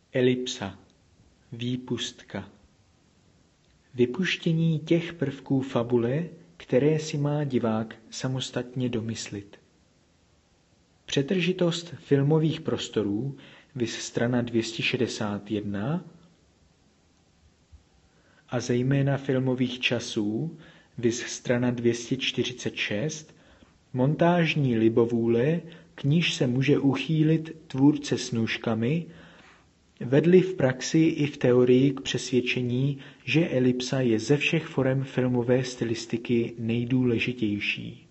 Elipsa, výpustka. Vypuštění těch prvků fabule, které si má divák samostatně domyslit. Přetržitost filmových prostorů, viz strana 261, a zejména filmových časů, viz strana 246, montážní libovůle, k níž se může uchýlit tvůrce s nůžkami, vedly v praxi i v teorii k přesvědčení, že elipsa je ze všech forem filmové stylistiky nejdůležitější.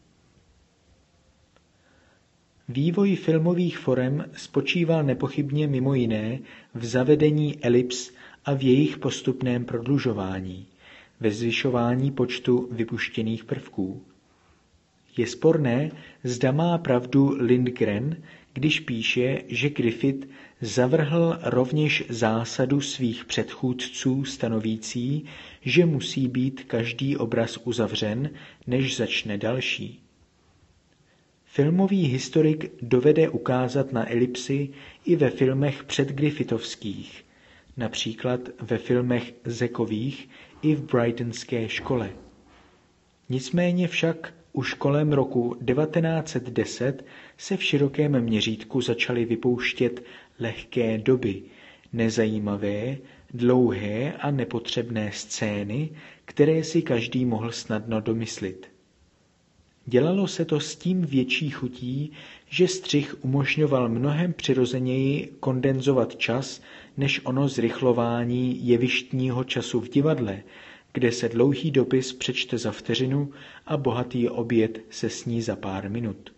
Vývoj filmových forem spočíval nepochybně mimo jiné v zavedení elips a v jejich postupném prodlužování, ve zvyšování počtu vypuštěných prvků. Je sporné, zda má pravdu Lindgren, když píše, že Griffith zavrhl rovněž zásadu svých předchůdců stanovící, že musí být každý obraz uzavřen, než začne další. Filmový historik dovede ukázat na elipsy i ve filmech předgriffithovských, například ve filmech Zackových i v Brightonské škole. Nicméně však už kolem roku 1910 se v širokém měřítku začaly vypouštět lehké doby, nezajímavé, dlouhé a nepotřebné scény, které si každý mohl snadno domyslit. Dělalo se to s tím větší chutí, že střih umožňoval mnohem přirozeněji kondenzovat čas, než ono zrychlování jevištního času v divadle, kde se dlouhý dopis přečte za vteřinu a bohatý oběd se sní za pár minut.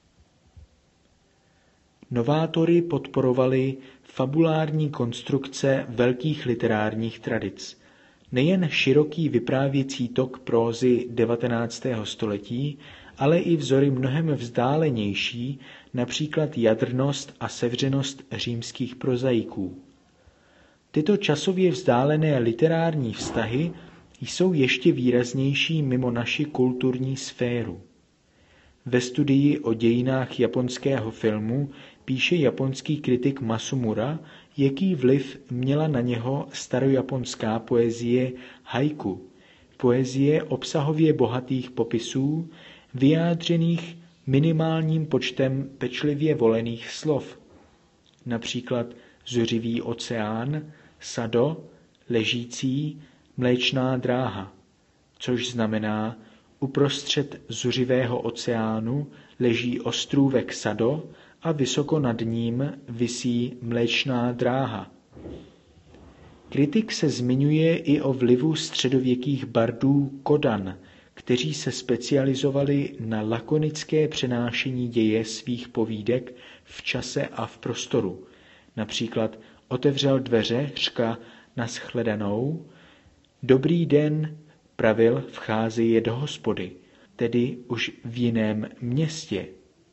Novátory podporovali fabulární konstrukce velkých literárních tradic. Nejen široký vyprávěcí tok prózy 19. století, ale i vzory mnohem vzdálenější, například jadrnost a sevřenost římských prozaiků. Tyto časově vzdálené literární vztahy jsou ještě výraznější mimo naši kulturní sféru. Ve studii o dějinách japonského filmu píše japonský kritik Masumura, jaký vliv měla na něho starojaponská poezie haiku, poezie obsahově bohatých popisů, vyjádřených minimálním počtem pečlivě volených slov, například zuřivý oceán, sado, ležící, mléčná dráha, což znamená, uprostřed zuřivého oceánu leží ostrůvek Sado a vysoko nad ním visí mléčná dráha. Kritik se zmiňuje i o vlivu středověkých bardů Kodan, kteří se specializovali na lakonické přenášení děje svých povídek v čase a v prostoru. Například otevřel dveře, řka nashledanou, dobrý den, pravil, vcházeje do hospody, tedy už v jiném městě.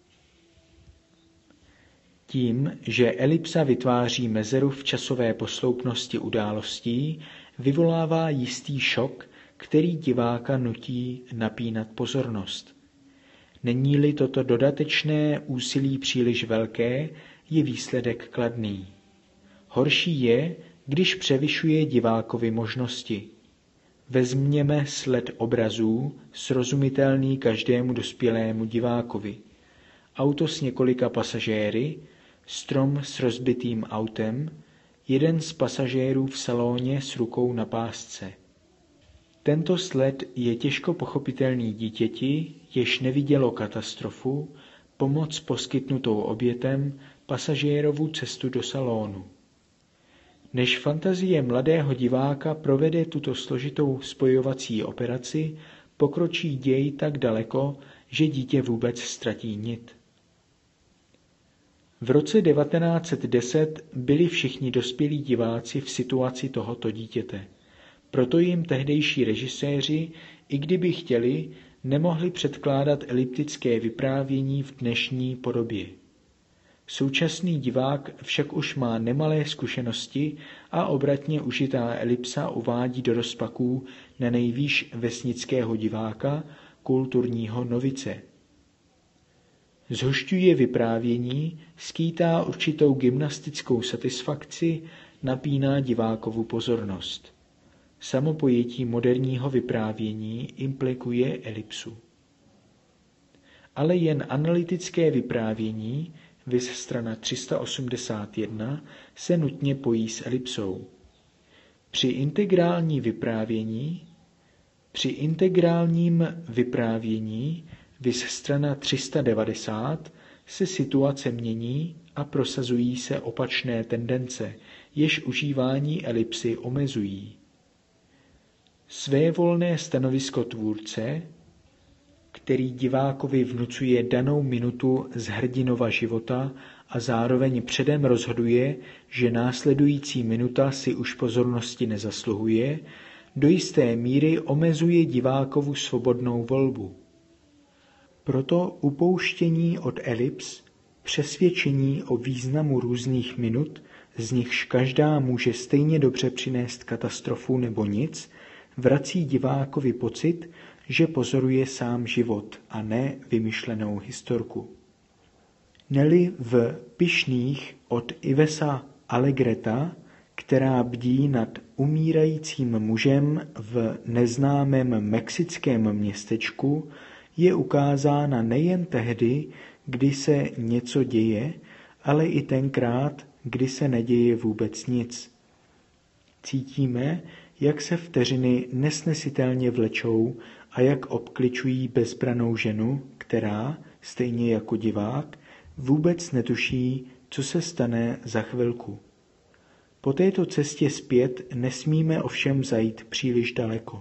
Tím, že elipsa vytváří mezeru v časové posloupnosti událostí, vyvolává jistý šok, který diváka nutí napínat pozornost. Není-li toto dodatečné úsilí příliš velké, je výsledek kladný. Horší je, když převyšuje divákovi možnosti. Vezměme sled obrazů, srozumitelný každému dospělému divákovi. Auto s několika pasažéry, strom s rozbitým autem, jeden z pasažérů v salóně s rukou na pásce. Tento sled je těžko pochopitelný dítěti, jež nevidělo katastrofu, pomoc poskytnutou obětem, pasažérovu cestu do salónu. Než fantazie mladého diváka provede tuto složitou spojovací operaci, pokročí děj tak daleko, že dítě vůbec ztratí nit. V roce 1910 byli všichni dospělí diváci v situaci tohoto dítěte. Proto jim tehdejší režiséři, i kdyby chtěli, nemohli předkládat eliptické vyprávění v dnešní podobě. Současný divák však už má nemalé zkušenosti a obratně užitá elipsa uvádí do rozpaků na nejvýš vesnického diváka, kulturního novice. Zhušťuje vyprávění, skýtá určitou gymnastickou satisfakci, napíná divákovu pozornost. Samo pojetí moderního vyprávění implikuje elipsu. Ale jen analytické vyprávění, viz strana 381, se nutně pojí s elipsou. Při integrálním vyprávění, viz strana 390, se situace mění a prosazují se opačné tendence, jež užívání elipsy omezují. Svévolné stanovisko tvůrce, který divákovi vnucuje danou minutu z hrdinova života a zároveň předem rozhoduje, že následující minuta si už pozornosti nezasluhuje, do jisté míry omezuje divákovu svobodnou volbu. Proto upouštění od elips, přesvědčení o významu různých minut, z nichž každá může stejně dobře přinést katastrofu nebo nic, vrací divákovi pocit, že pozoruje sám život a ne vymyšlenou historku. Neli v Pyšných od Ivesa Allegreta, která bdí nad umírajícím mužem v neznámém mexickém městečku, je ukázána nejen tehdy, kdy se něco děje, ale i tenkrát, kdy se neděje vůbec nic. Cítíme, jak se vteřiny nesnesitelně vlečou a jak obkličují bezbranou ženu, která, stejně jako divák, vůbec netuší, co se stane za chvilku. Po této cestě zpět nesmíme ovšem zajít příliš daleko.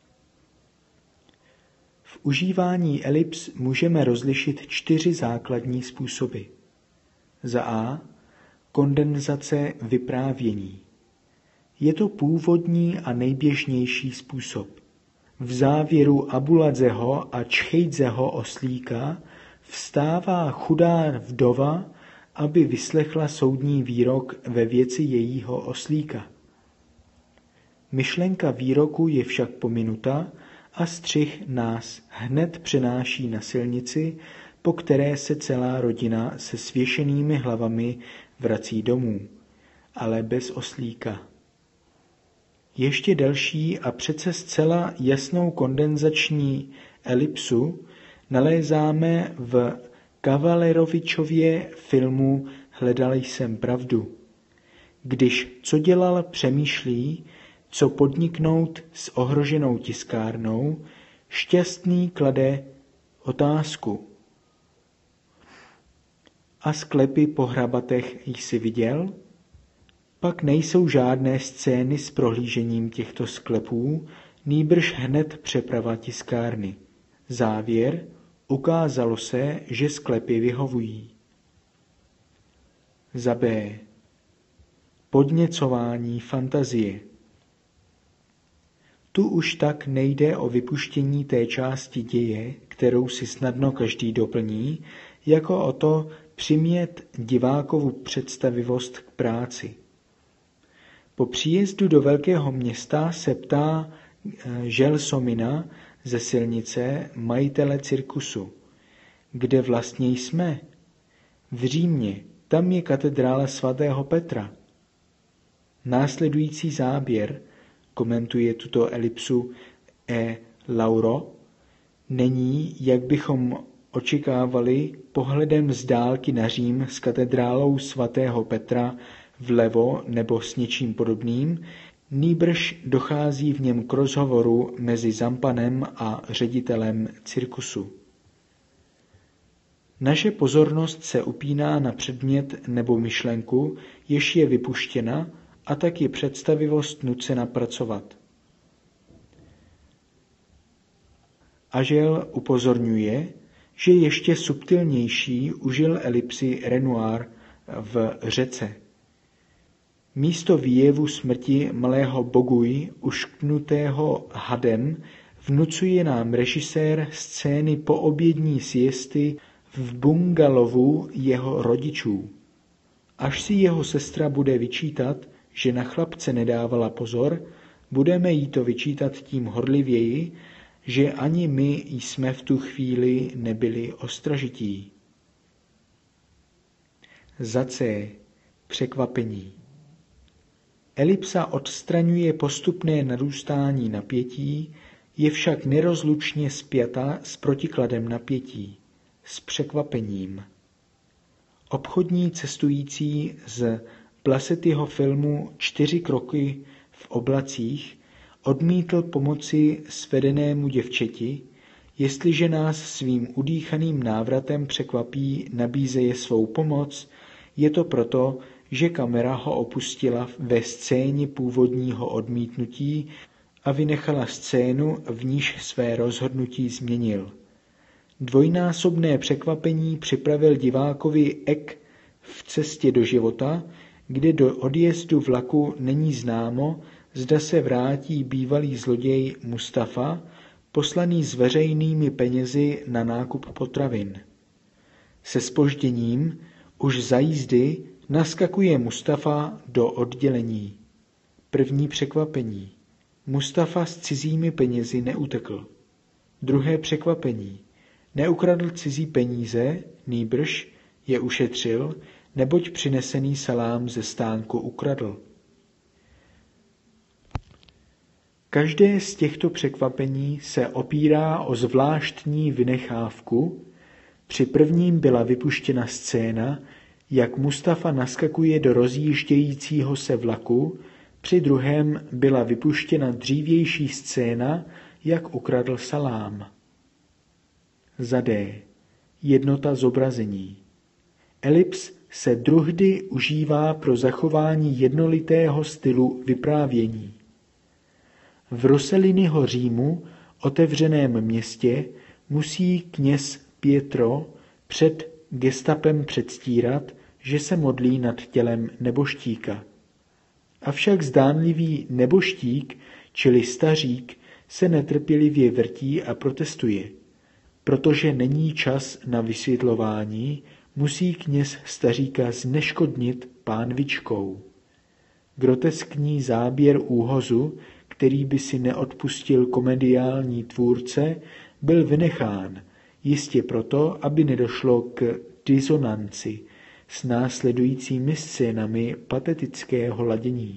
V užívání elips můžeme rozlišit 4 základní způsoby. Za A. Kondenzace vyprávění. Je to původní a nejběžnější způsob. V závěru Abuladzeho a Čchejdzeho oslíka vstává chudá vdova, aby vyslechla soudní výrok ve věci jejího oslíka. Myšlenka výroku je však pominuta a střih nás hned přenáší na silnici, po které se celá rodina se svěšenými hlavami vrací domů, ale bez oslíka. Ještě delší a přece zcela jasnou kondenzační elipsu nalézáme v Kavalerovičově filmu Hledal jsem pravdu. Když co dělal přemýšlí, co podniknout s ohroženou tiskárnou, Šťastný klade otázku. A sklepy po hrabatech jsi viděl? Pak nejsou žádné scény s prohlížením těchto sklepů, nýbrž hned přeprava tiskárny. Závěr: ukázalo se, že sklepy vyhovují. Za B. Podněcování fantazie. Tu už tak nejde o vypuštění té části děje, kterou si snadno každý doplní, jako o to přimět divákovu představivost k práci. Po příjezdu do velkého města se ptá Želsomina ze silnice majitele cirkusu. Kde vlastně jsme? V Římě, tam je katedrála svatého Petra. Následující záběr, komentuje tuto elipsu Lauro, není, jak bychom očekávali, pohledem z dálky na Řím s katedrálou svatého Petra vlevo nebo s něčím podobným, nýbrž dochází v něm k rozhovoru mezi Zampanem a ředitelem cirkusu. Naše pozornost se upíná na předmět nebo myšlenku, jež je vypuštěna, a tak je představivost nucena pracovat. Agel upozorňuje, že ještě subtilnější užil elipsy Renoir v Řece. Místo výjevu smrti malého boguj, ušknutého hadem, vnucuje nám režisér scény poobědní siesty v bungalovu jeho rodičů. Až si jeho sestra bude vyčítat, že na chlapce nedávala pozor, budeme jí to vyčítat tím horlivěji, že ani my jsme v tu chvíli nebyli ostražití. Za C. Překvapení. Elipsa odstraňuje postupné narůstání napětí, je však nerozlučně spjata s protikladem napětí, s překvapením. Obchodní cestující z Blassetyho filmu 4 kroky v oblacích odmítl pomoci svedenému děvčeti, jestliže nás svým udýchaným návratem překvapí, nabízeje svou pomoc, je to proto, že kamera ho opustila ve scéně původního odmítnutí a vynechala scénu, v níž své rozhodnutí změnil. Dvojnásobné překvapení připravil divákovi Eck v Cestě do života, kde do odjezdu vlaku není známo, zda se vrátí bývalý zloděj Mustafa, poslaný s veřejnými penězi na nákup potravin. Se zpožděním, už za jízdy, naskakuje Mustafa do oddělení. První překvapení. Mustafa s cizími penězi neutekl. Druhé překvapení. Neukradl cizí peníze, nýbrž je ušetřil, neboť přinesený salám ze stánku ukradl. Každé z těchto překvapení se opírá o zvláštní vynechávku. Při prvním byla vypuštěna scéna, jak Mustafa naskakuje do rozjíždějícího se vlaku, při druhém byla vypuštěna dřívější scéna, jak ukradl salám. Za D. Jednota zobrazení. Elips se druhdy užívá pro zachování jednolitého stylu vyprávění. V Rosselliniho Římu, otevřeném městě, musí kněz Pietro před gestapem předstírat, že se modlí nad tělem neboštíka. Avšak zdánlivý neboštík, čili stařík, se netrpělivě vrtí a protestuje. Protože není čas na vysvětlování, musí kněz staříka zneškodnit pánvičkou. Groteskní záběr úhozu, který by si neodpustil komediální tvůrce, byl vynechán, jistě proto, aby nedošlo k disonanci s následujícími scénami patetického ladění.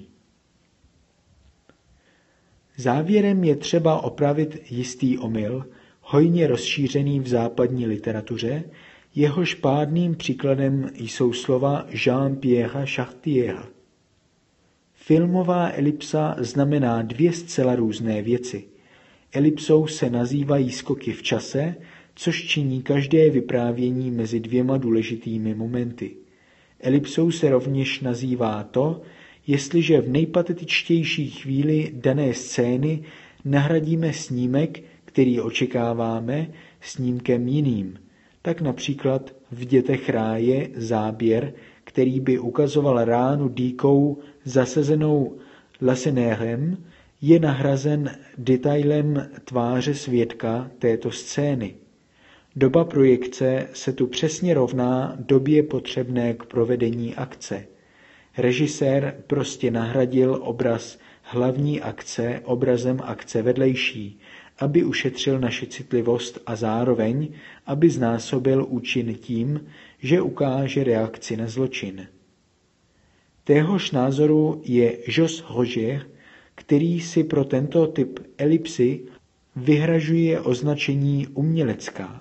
Závěrem je třeba opravit jistý omyl, hojně rozšířený v západní literatuře, jehož pádným příkladem jsou slova Jean-Pierre Chartiera. Filmová elipsa znamená 2 zcela různé věci. Elipsou se nazývají skoky v čase, což činí každé vyprávění mezi 2 důležitými momenty. Elipsou se rovněž nazývá to, jestliže v nejpatetičtější chvíli dané scény nahradíme snímek, který očekáváme, snímkem jiným. Tak například v Dětech ráje záběr, který by ukazoval ránu dýkou zasazenou Lacenérem, je nahrazen detailem tváře svědka této scény. Doba projekce se tu přesně rovná době potřebné k provedení akce. Režisér prostě nahradil obraz hlavní akce obrazem akce vedlejší, aby ušetřil naši citlivost a zároveň, aby znásobil účin tím, že ukáže reakci na zločin. Téhož názoru je Jos Roger, který si pro tento typ elipsy vyhražuje označení umělecká.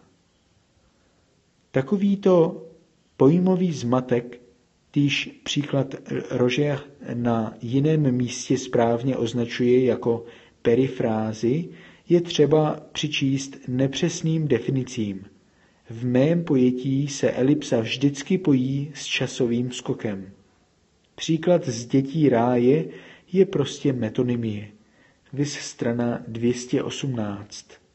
Takovýto pojmový zmatek, týž příklad Roger na jiném místě správně označuje jako perifrázi, je třeba přičíst nepřesným definicím. V mém pojetí se elipsa vždycky pojí s časovým skokem. Příklad z Dětí ráje je prostě metonymie. Viz strana 218.